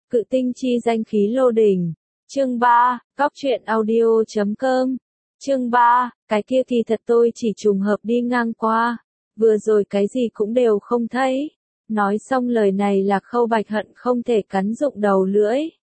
Cự tinh chi danh khí lô đỉnh. Chương 3, Cóc truyện audio.com. Chương 3, cái kia thì thật tôi chỉ trùng hợp đi ngang qua. Vừa rồi cái gì cũng đều không thấy. Nói xong lời này Lạc Khâu Bạch hận không thể cắn rụng đầu lưỡi.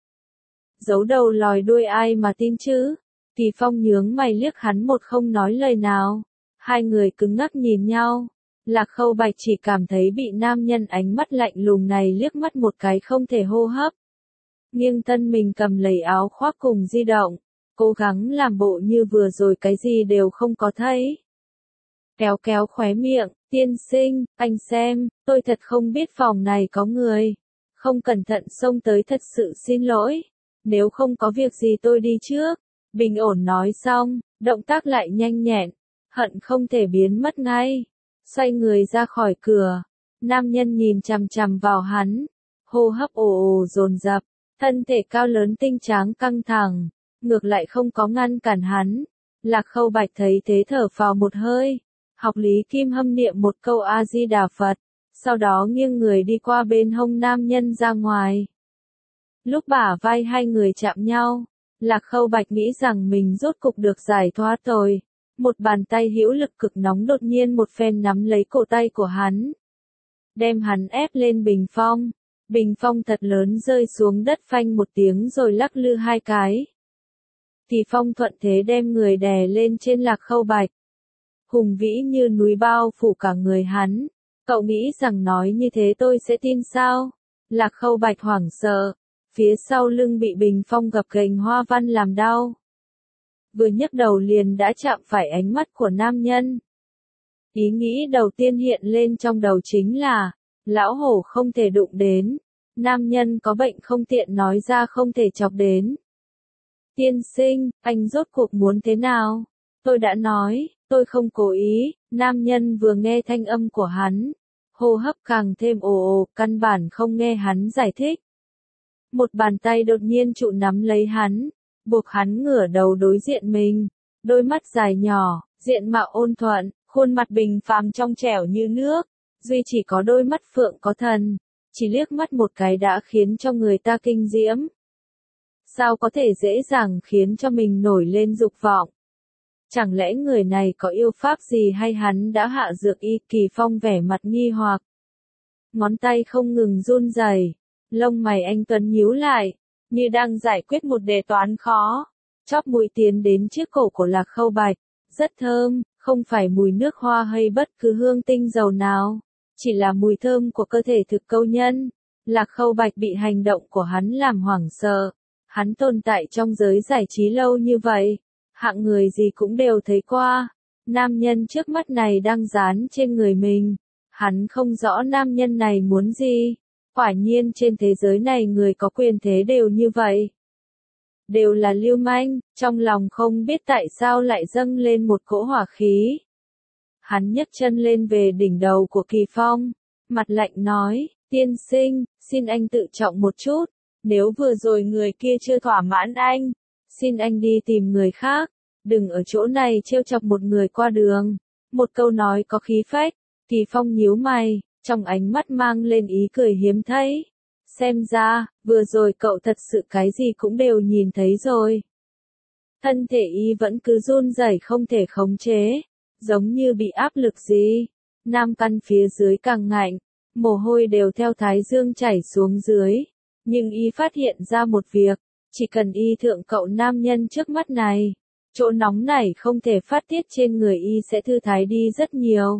Giấu đầu lòi đuôi ai mà tin chứ? Kỳ Phong nhướng mày liếc hắn một không nói lời nào. Hai người cứng ngắc nhìn nhau. Lạc Khâu Bạch chỉ cảm thấy bị nam nhân ánh mắt lạnh lùng này liếc mắt một cái không thể hô hấp. Nghiêng thân mình cầm lấy áo khoác cùng di động, cố gắng làm bộ như vừa rồi cái gì đều không có thấy. Kéo kéo khóe miệng, tiên sinh, anh xem, tôi thật không biết phòng này có người. Không cẩn thận xông tới thật sự xin lỗi. Nếu không có việc gì tôi đi trước. Bình ổn nói xong, động tác lại nhanh nhẹn, hận không thể biến mất ngay. Xoay người ra khỏi cửa, nam nhân nhìn chằm chằm vào hắn, hô hấp ồ ồ dồn dập, thân thể cao lớn tinh tráng căng thẳng, ngược lại không có ngăn cản hắn. Lạc Khâu Bạch thấy thế thở phào một hơi, học Lý Kim Hâm niệm một câu A Di Đà Phật, sau đó nghiêng người đi qua bên hông nam nhân ra ngoài. Lúc bả vai hai người chạm nhau, Lạc Khâu Bạch nghĩ rằng mình rốt cục được giải thoát rồi. Một bàn tay hữu lực cực nóng đột nhiên một phen nắm lấy cổ tay của hắn, đem hắn ép lên bình phong. Bình phong thật lớn rơi xuống đất phanh một tiếng rồi lắc lư hai cái. Kỳ Phong thuận thế đem người đè lên trên Lạc Khâu Bạch. Hùng vĩ như núi bao phủ cả người hắn. Cậu nghĩ rằng nói như thế tôi sẽ tin sao? Lạc Khâu Bạch hoảng sợ. Phía sau lưng bị bình phong gập ghềnh hoa văn làm đau. Vừa nhấc đầu liền đã chạm phải ánh mắt của nam nhân. Ý nghĩ đầu tiên hiện lên trong đầu chính là, lão hổ không thể đụng đến, nam nhân có bệnh không tiện nói ra không thể chọc đến. Tiên sinh, anh rốt cuộc muốn thế nào? Tôi đã nói, tôi không cố ý. Nam nhân vừa nghe thanh âm của hắn, hô hấp càng thêm ồ ồ, căn bản không nghe hắn giải thích. Một bàn tay đột nhiên trụ nắm lấy hắn, buộc hắn ngửa đầu đối diện mình, đôi mắt dài nhỏ, diện mạo ôn thuận, khuôn mặt bình phàm trong trẻo như nước, duy chỉ có đôi mắt phượng có thần, chỉ liếc mắt một cái đã khiến cho người ta kinh diễm. Sao có thể dễ dàng khiến cho mình nổi lên dục vọng? Chẳng lẽ người này có yêu pháp gì hay hắn đã hạ dược y? Kỳ Phong vẻ mặt nghi hoặc. Ngón tay không ngừng run rẩy, lông mày anh tuấn nhíu lại, như đang giải quyết một đề toán khó. Chóp mũi tiến đến chiếc cổ của Lạc Khâu Bạch, rất thơm, không phải mùi nước hoa hay bất cứ hương tinh dầu nào, chỉ là mùi thơm của cơ thể thực câu nhân. Lạc Khâu Bạch bị hành động của hắn làm hoảng sợ. Hắn tồn tại trong giới giải trí lâu như vậy, hạng người gì cũng đều thấy qua. Nam nhân trước mắt này đang dán trên người mình, hắn không rõ nam nhân này muốn gì. Quả nhiên trên thế giới này người có quyền thế đều như vậy. Đều là lưu manh, trong lòng không biết tại sao lại dâng lên một cỗ hỏa khí. Hắn nhấc chân lên về đỉnh đầu của Kỳ Phong, mặt lạnh nói, tiên sinh, xin anh tự trọng một chút, nếu vừa rồi người kia chưa thỏa mãn anh, xin anh đi tìm người khác, đừng ở chỗ này trêu chọc một người qua đường. Một câu nói có khí phách. Kỳ Phong nhíu mày, trong ánh mắt mang lên ý cười hiếm thấy. Xem ra, vừa rồi cậu thật sự cái gì cũng đều nhìn thấy rồi. Thân thể y vẫn cứ run rẩy không thể khống chế, giống như bị áp lực gì. Nam căn phía dưới càng ngạnh, mồ hôi đều theo thái dương chảy xuống dưới. Nhưng y phát hiện ra một việc, chỉ cần y thượng cậu nam nhân trước mắt này, chỗ nóng này không thể phát tiết trên người y sẽ thư thái đi rất nhiều.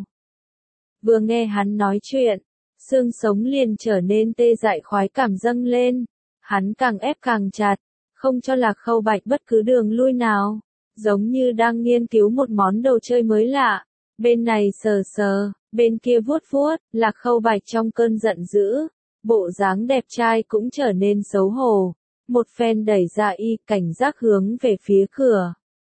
Vừa nghe hắn nói chuyện, xương sống liền trở nên tê dại, khoái cảm dâng lên. Hắn càng ép càng chặt, không cho Lạc Khâu Bạch bất cứ đường lui nào, giống như đang nghiên cứu một món đồ chơi mới lạ. Bên này sờ sờ, bên kia vuốt vuốt. Lạc Khâu Bạch trong cơn giận dữ, bộ dáng đẹp trai cũng trở nên xấu hổ. Một phen đẩy ra y, cảnh giác hướng về phía cửa.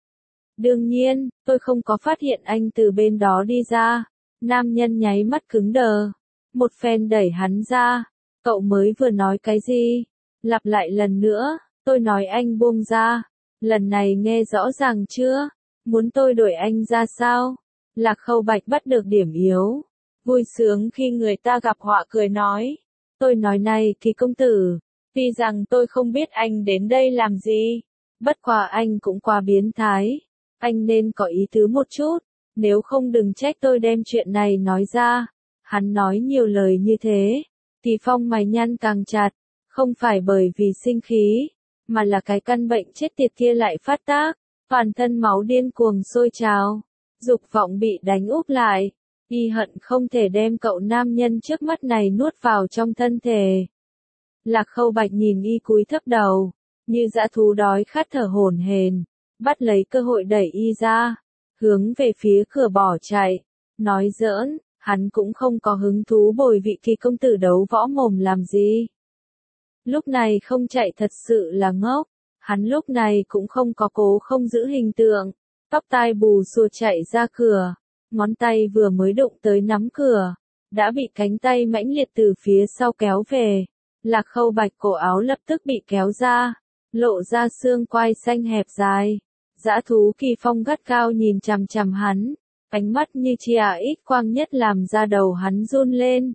Đương nhiên, tôi không có phát hiện anh từ bên đó đi ra. Nam nhân nháy mắt cứng đờ. Một phen đẩy hắn ra. Cậu mới vừa nói cái gì? Lặp lại lần nữa. Tôi nói anh buông ra. Lần này nghe rõ ràng chưa? Muốn tôi đuổi anh ra sao? Lạc Khâu Bạch bắt được điểm yếu. Vui sướng khi người ta gặp họa cười nói. Tôi nói này Kỳ công tử, Tuy rằng tôi không biết anh đến đây làm gì, bất quá anh cũng quá biến thái. Anh nên có ý tứ một chút, nếu không đừng trách tôi đem chuyện này nói ra. Hắn nói nhiều lời như thế, thì Phong mày nhăn càng chặt, không phải bởi vì sinh khí, mà là cái căn bệnh chết tiệt kia lại phát tác, toàn thân máu điên cuồng sôi trào, dục vọng bị đánh úp lại, y hận không thể đem cậu nam nhân trước mắt này nuốt vào trong thân thể. Lạc Khâu Bạch nhìn y cúi thấp đầu, như dã thú đói khát thở hổn hển, bắt lấy cơ hội đẩy y ra, hướng về phía cửa bỏ chạy, nói giỡn, hắn cũng không có hứng thú bồi vị Kỳ công tử đấu võ mồm làm gì. Lúc này không chạy thật sự là ngốc, hắn lúc này cũng không có cố không giữ hình tượng, tóc tai bù xù chạy ra cửa, ngón tay vừa mới đụng tới nắm cửa, đã bị cánh tay mãnh liệt từ phía sau kéo về. Lạc Khâu Bạch cổ áo lập tức bị kéo ra, lộ ra xương quai xanh hẹp dài. Dã thú Kỳ Phong gắt gao nhìn chằm chằm hắn, ánh mắt như chia ít quang nhất làm da đầu hắn run lên.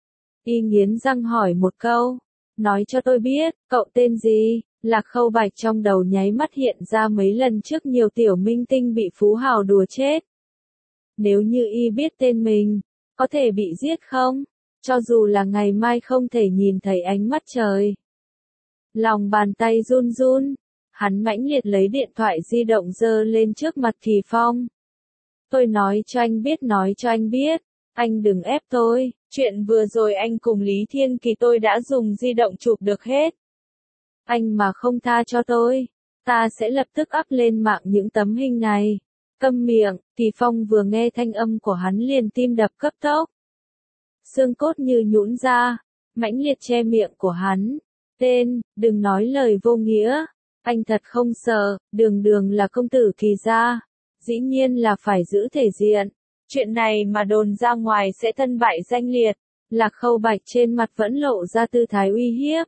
Y nghiến răng hỏi một câu, nói cho tôi biết, cậu tên gì? Lạc Khâu Bạch trong đầu nháy mắt hiện ra mấy lần trước nhiều tiểu minh tinh bị phú hào đùa chết. Nếu như y biết tên mình, có thể bị giết không? Cho dù là ngày mai không thể nhìn thấy ánh mắt trời. Lòng bàn tay run run, hắn mãnh liệt lấy điện thoại di động giơ lên trước mặt Kỳ Phong. Tôi nói cho anh biết, anh đừng ép tôi, chuyện vừa rồi anh cùng Lý Thiên Kỳ tôi đã dùng di động chụp được hết. Anh mà không tha cho tôi, ta sẽ lập tức up lên mạng những tấm hình này. Câm miệng, Kỳ Phong vừa nghe thanh âm của hắn liền tim đập cấp tốc. Xương cốt như nhũn ra, mãnh liệt che miệng của hắn. Tên, đừng nói lời vô nghĩa, anh thật không sợ, đường đường là công tử Kỳ gia, dĩ nhiên là phải giữ thể diện. Chuyện này mà đồn ra ngoài sẽ thân bại danh liệt. Lạc Khâu Bạch trên mặt vẫn lộ ra tư thái uy hiếp.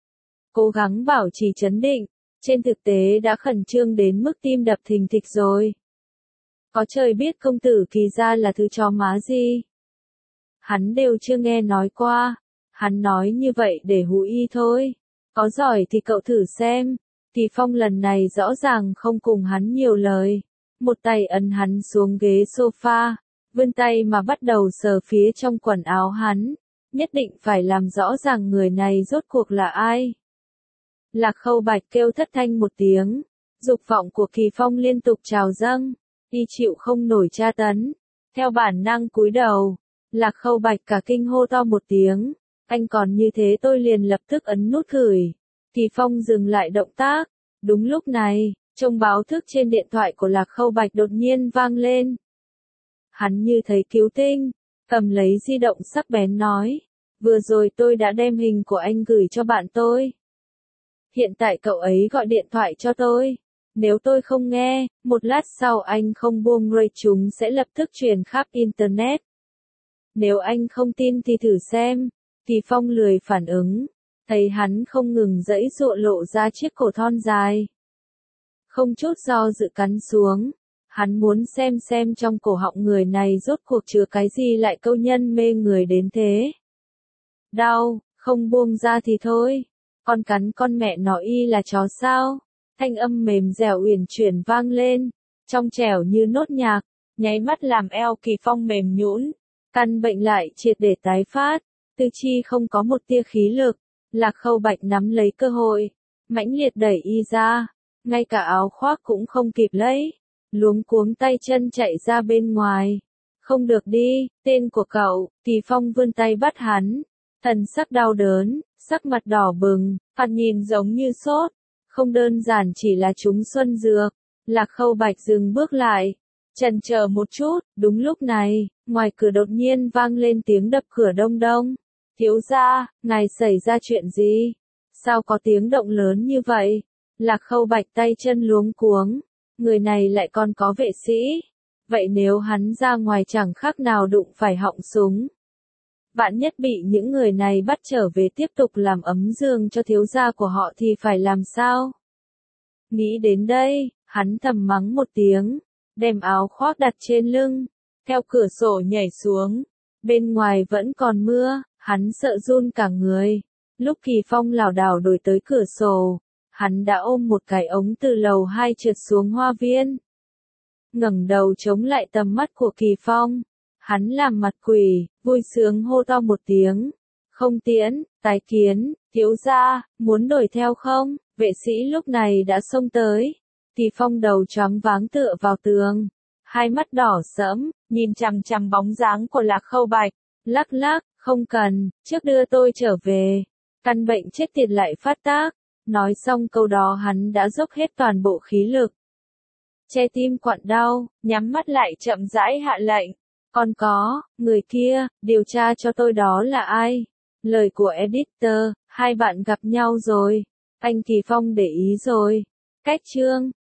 Cố gắng bảo trì trấn định, trên thực tế đã khẩn trương đến mức tim đập thình thịch rồi. Có trời biết công tử Kỳ gia là thứ chó má gì. Hắn đều chưa nghe nói qua, hắn nói như vậy để hù y thôi. Có giỏi thì cậu thử xem. Kỳ Phong lần này rõ ràng không cùng hắn nhiều lời. Một tay ấn hắn xuống ghế sofa, vươn tay mà bắt đầu sờ phía trong quần áo hắn. Nhất định phải làm rõ ràng người này rốt cuộc là ai. Lạc Khâu Bạch kêu thất thanh một tiếng. Dục vọng của Kỳ Phong liên tục trào dâng. Y chịu không nổi tra tấn. Theo bản năng cúi đầu. Lạc Khâu Bạch cả kinh hô to một tiếng. Anh còn như thế tôi liền lập tức ấn nút gửi. Kỳ Phong dừng lại động tác. Đúng lúc này, chuông báo thức trên điện thoại của Lạc Khâu Bạch đột nhiên vang lên. Hắn như thấy cứu tinh, cầm lấy di động sắc bén nói. Vừa rồi tôi đã đem hình của anh gửi cho bạn tôi. Hiện tại cậu ấy gọi điện thoại cho tôi. Nếu tôi không nghe, một lát sau anh không buông rồi chúng sẽ lập tức truyền khắp Internet. Nếu anh không tin thì thử xem. Kỳ Phong lười phản ứng. Thấy hắn không ngừng giãy giụa lộ ra chiếc cổ thon dài. Không chút do dự cắn xuống. Hắn muốn xem trong cổ họng người này rốt cuộc chứa cái gì lại câu nhân mê người đến thế. Đau, không buông ra thì thôi. Con cắn con mẹ nó y là chó sao? Thanh âm mềm dẻo uyển chuyển vang lên. Trong trẻo như nốt nhạc, nháy mắt làm eo Kỳ Phong mềm nhũn. Căn bệnh lại triệt để tái phát. Tư chi không có một tia khí lực. Lạc Khâu Bạch nắm lấy cơ hội, mãnh liệt đẩy y ra, ngay cả áo khoác cũng không kịp lấy, luống cuống tay chân chạy ra bên ngoài. Không được đi, tên của cậu. Kỳ Phong vươn tay bắt hắn, thần sắc đau đớn, sắc mặt đỏ bừng, mặt nhìn giống như sốt, không đơn giản chỉ là trúng xuân dược. Lạc Khâu Bạch dừng bước lại, chần chờ một chút. Đúng lúc này, ngoài cửa đột nhiên vang lên tiếng đập cửa đông đông. Thiếu gia, ngài xảy ra chuyện gì? Sao có tiếng động lớn như vậy? Lạc Khâu Bạch tay chân luống cuống. Người này lại còn có vệ sĩ. Vậy nếu hắn ra ngoài chẳng khác nào đụng phải họng súng. Vạn nhất bị những người này bắt trở về tiếp tục làm ấm giường cho thiếu gia của họ thì phải làm sao? Nghĩ đến đây, hắn thầm mắng một tiếng. Đem áo khoác đặt trên lưng. Theo cửa sổ nhảy xuống. Bên ngoài vẫn còn mưa. Hắn sợ run cả người. Lúc Kỳ Phong lảo đảo đổi tới cửa sổ, hắn đã ôm một cái ống từ lầu 2 trượt xuống hoa viên. Ngẩng đầu chống lại tầm mắt của Kỳ Phong, hắn làm mặt quỷ, vui sướng hô to một tiếng. Không tiễn, tái kiến, thiếu gia, muốn đuổi theo không? Vệ sĩ lúc này đã xông tới. Kỳ Phong đầu choáng váng tựa vào tường, hai mắt đỏ sẫm, nhìn chằm chằm bóng dáng của Lạc Khâu Bạch, lắc lắc, không cần, trước đưa tôi trở về. Căn bệnh chết tiệt lại phát tác. Nói xong câu đó hắn đã dốc hết toàn bộ khí lực. Che tim quặn đau, nhắm mắt lại chậm rãi hạ lệnh. Còn có, người kia, điều tra cho tôi đó là ai? Lời của editor, hai bạn gặp nhau rồi. Anh Kỳ Phong để ý rồi. Cách chương.